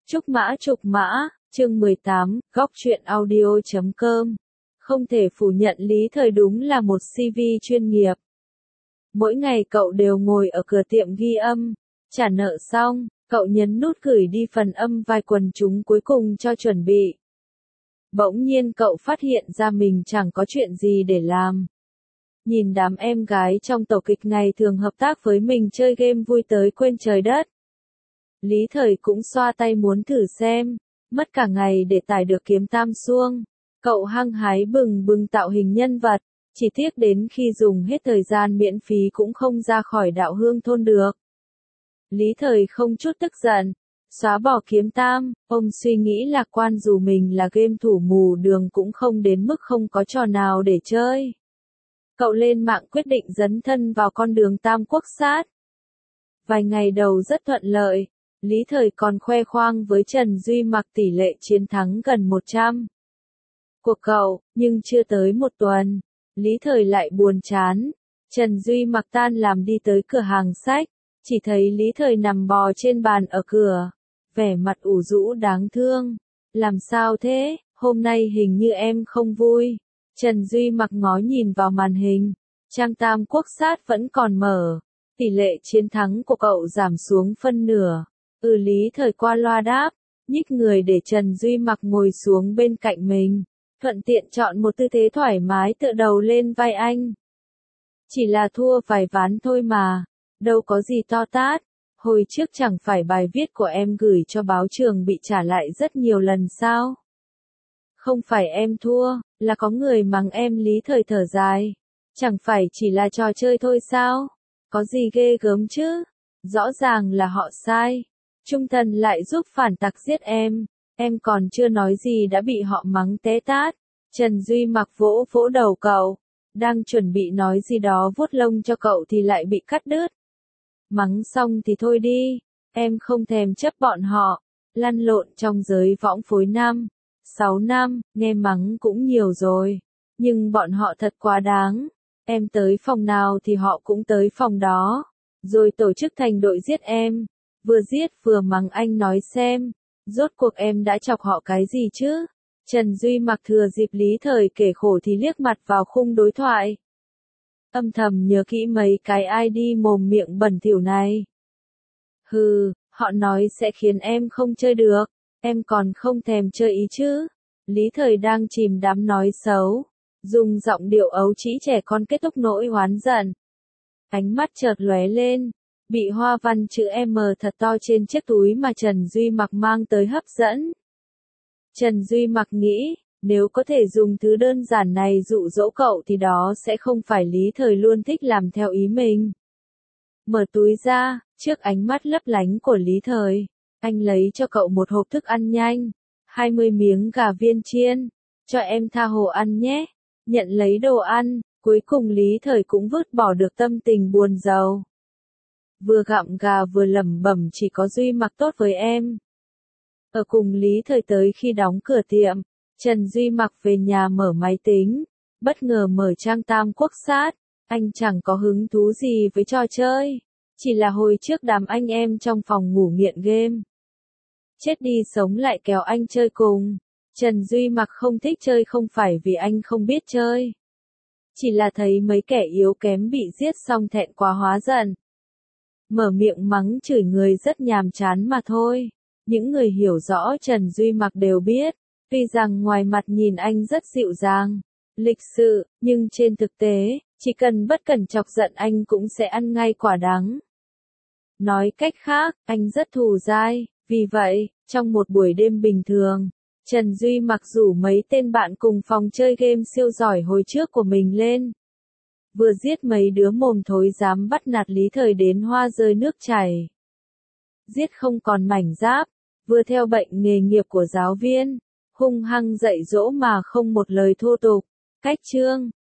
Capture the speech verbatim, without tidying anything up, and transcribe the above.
Trúc Mã Trục Mã, chương mười tám, góc truyện audio chấm com. Không thể phủ nhận Lý Thời đúng là một xê vê chuyên nghiệp. Mỗi ngày cậu đều ngồi ở cửa tiệm ghi âm, trả nợ xong, cậu nhấn nút gửi đi phần âm vài quần chúng cuối cùng cho chuẩn bị. Bỗng nhiên cậu phát hiện ra mình chẳng có chuyện gì để làm. Nhìn đám em gái trong tổ kịch ngày thường hợp tác với mình chơi game vui tới quên trời đất. Lý Thời cũng xoa tay muốn thử xem, mất cả ngày để tải được kiếm tam xuông. Cậu hăng hái bừng bừng tạo hình nhân vật, chỉ tiếc đến khi dùng hết thời gian miễn phí cũng không ra khỏi đạo hương thôn được. Lý Thời không chút tức giận, xóa bỏ kiếm tam, ông suy nghĩ lạc quan dù mình là game thủ mù đường cũng không đến mức không có trò nào để chơi. Cậu lên mạng quyết định dấn thân vào con đường tam quốc sát. Vài ngày đầu rất thuận lợi, Lý Thời còn khoe khoang với Trần Duy Mặc tỷ lệ chiến thắng gần một trăm của cậu, nhưng chưa tới một tuần, Lý Thời lại buồn chán. Trần Duy Mặc tan làm đi tới cửa hàng sách, chỉ thấy Lý Thời nằm bò trên bàn ở cửa, vẻ mặt ủ rũ đáng thương. Làm sao thế, hôm nay hình như em không vui. Trần Duy Mặc ngó nhìn vào màn hình, trang tam quốc sát vẫn còn mở, tỷ lệ chiến thắng của cậu giảm xuống phân nửa. Ừ, Lý Thời qua loa đáp, nhích người để Trần Duy Mặc ngồi xuống bên cạnh mình, thuận tiện chọn một tư thế thoải mái tựa đầu lên vai anh. Chỉ là thua vài ván thôi mà, đâu có gì to tát, hồi trước chẳng phải bài viết của em gửi cho báo trường bị trả lại rất nhiều lần sao? Không phải em thua, là có người mắng em. Lý Thời thở dài, chẳng phải chỉ là trò chơi thôi sao? Có gì ghê gớm chứ? Rõ ràng là họ sai. Trung thần lại giúp phản tặc giết em, em còn chưa nói gì đã bị họ mắng té tát. Trần Duy Mặc vỗ vỗ đầu cậu, đang chuẩn bị nói gì đó vuốt lông cho cậu thì lại bị cắt đứt. Mắng xong thì thôi đi, em không thèm chấp bọn họ, lăn lộn trong giới võng phối năm, sáu năm, nghe mắng cũng nhiều rồi, nhưng bọn họ thật quá đáng, em tới phòng nào thì họ cũng tới phòng đó, rồi tổ chức thành đội giết em. Vừa giết vừa mắng, anh nói xem, rốt cuộc em đã chọc họ cái gì chứ? Trần Duy Mặc thừa dịp Lý Thời kể khổ thì liếc mặt vào khung đối thoại. Âm thầm nhớ kỹ mấy cái i đê mồm miệng bẩn thỉu này. Hừ, họ nói sẽ khiến em không chơi được, em còn không thèm chơi ý chứ? Lý Thời đang chìm đắm nói xấu, dùng giọng điệu ấu trĩ trẻ con kết thúc nỗi oán giận. Ánh mắt chợt lóe lên, bị hoa văn chữ M thật to trên chiếc túi mà Trần Duy Mặc mang tới hấp dẫn. Trần Duy Mặc nghĩ, nếu có thể dùng thứ đơn giản này dụ dỗ cậu thì đó sẽ không phải Lý Thời luôn thích làm theo ý mình. Mở túi ra, trước ánh mắt lấp lánh của Lý Thời, anh lấy cho cậu một hộp thức ăn nhanh, hai mươi miếng gà viên chiên, cho em tha hồ ăn nhé. Nhận lấy đồ ăn, cuối cùng Lý Thời cũng vứt bỏ được tâm tình buồn rầu. Vừa gặm gà vừa lẩm bẩm chỉ có Duy Mặc tốt với em. Ở cùng Lý Thời tới khi đóng cửa tiệm, Trần Duy Mặc về nhà mở máy tính, bất ngờ mở trang tam quốc sát, anh chẳng có hứng thú gì với trò chơi, chỉ là hồi trước đám anh em trong phòng ngủ nghiện game. Chết đi sống lại kéo anh chơi cùng. Trần Duy Mặc không thích chơi không phải vì anh không biết chơi, chỉ là thấy mấy kẻ yếu kém bị giết xong thẹn quá hóa giận. Mở miệng mắng chửi người rất nhàm chán mà thôi. Những người hiểu rõ Trần Duy Mặc đều biết, tuy rằng ngoài mặt nhìn anh rất dịu dàng, lịch sự, nhưng trên thực tế, chỉ cần bất cẩn chọc giận anh cũng sẽ ăn ngay quả đắng. Nói cách khác, anh rất thù dai, vì vậy, trong một buổi đêm bình thường, Trần Duy Mặc rủ mấy tên bạn cùng phòng chơi game siêu giỏi hồi trước của mình lên. Vừa giết mấy đứa mồm thối dám bắt nạt Lý Thời đến hoa rơi nước chảy. Giết không còn mảnh giáp, vừa theo bệnh nghề nghiệp của giáo viên, hung hăng dạy dỗ mà không một lời thô tục. Cách chương,